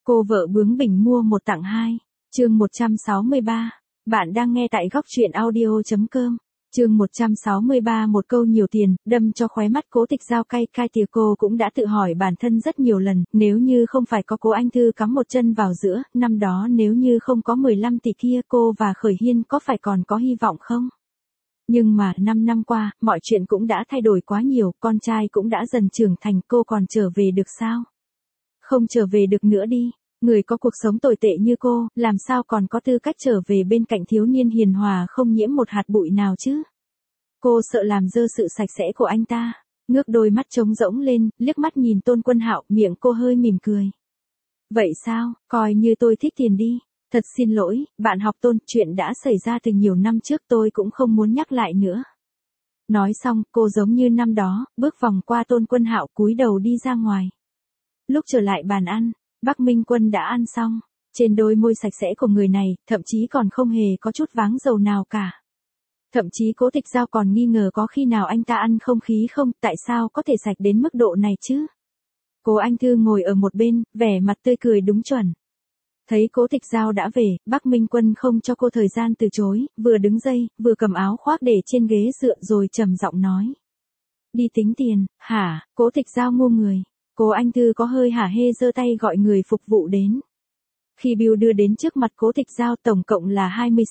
Cô vợ bướng bỉnh mua một tặng hai. Chương 163. Bạn đang nghe tại góc truyện audio.com. Chương 163. Một câu nhiều tiền, đâm cho khóe mắt Cố Tịch Giao cay cay tìa. Cô cũng đã tự hỏi bản thân rất nhiều lần, nếu như không phải có Cố Anh Thư cắm một chân vào giữa, năm đó nếu như không có 15 tỷ kia, cô và Khởi Hiên có phải còn có hy vọng không? Nhưng mà 5 năm qua, mọi chuyện cũng đã thay đổi quá nhiều, con trai cũng đã dần trưởng thành, cô còn trở về được sao? Không trở về được nữa đi. Người có cuộc sống tồi tệ như cô, làm sao còn có tư cách trở về bên cạnh thiếu niên hiền hòa không nhiễm một hạt bụi nào chứ? Cô sợ làm dơ sự sạch sẽ của anh ta. Ngước đôi mắt trống rỗng lên, liếc mắt nhìn Tôn Quân Hạo, miệng cô hơi mỉm cười. Vậy sao, coi như tôi thích tiền đi. Thật xin lỗi, bạn học Tôn, chuyện đã xảy ra từ nhiều năm trước, tôi cũng không muốn nhắc lại nữa. Nói xong, cô giống như năm đó, bước vòng qua Tôn Quân Hạo, cúi đầu đi ra ngoài. Lúc trở lại bàn ăn, Bắc Minh Quân đã ăn xong. Trên đôi môi sạch sẽ của người này, thậm chí còn không hề có chút váng dầu nào cả. Thậm chí Cố Tịch Giao còn nghi ngờ có khi nào anh ta ăn không khí không, tại sao có thể sạch đến mức độ này chứ? Cố Anh Thư ngồi ở một bên, vẻ mặt tươi cười đúng chuẩn. Thấy Cố Tịch Giao đã về, Bắc Minh Quân không cho cô thời gian từ chối, vừa đứng dậy, vừa cầm áo khoác để trên ghế dựa rồi trầm giọng nói. Đi tính tiền, hả? Cố Tịch Giao ngu người. Cố Anh Thư có hơi hả hê giơ tay gọi người phục vụ đến. Khi bill đưa đến trước mặt Cố Tịch Giao, tổng cộng là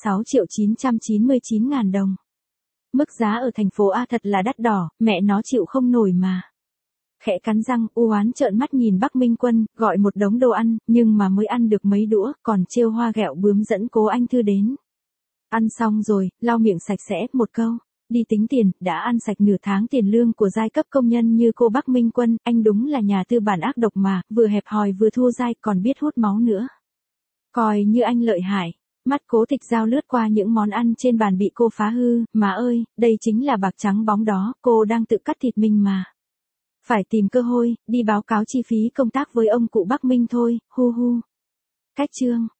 26.999.000 đồng. Mức giá ở thành phố A thật là đắt đỏ, mẹ nó chịu không nổi mà. Khẽ cắn răng, u oán trợn mắt nhìn Bắc Minh Quân, gọi một đống đồ ăn, nhưng mà mới ăn được mấy đũa, còn trêu hoa ghẹo bướm dẫn Cố Anh Thư đến. Ăn xong rồi, lau miệng sạch sẽ, một câu. Đi tính tiền, đã ăn sạch nửa tháng tiền lương của giai cấp công nhân như cô Bắc Minh Quân, anh đúng là nhà tư bản ác độc mà, vừa hẹp hòi vừa thua dai, còn biết hút máu nữa. Coi như anh lợi hại. Mắt Cố Tịch Giao lướt qua những món ăn trên bàn bị cô phá hư, má ơi, đây chính là bạc trắng bóng đó, cô đang tự cắt thịt mình mà. Phải tìm cơ hội, đi báo cáo chi phí công tác với ông cụ Bắc Minh thôi, hu hu. Cách chương.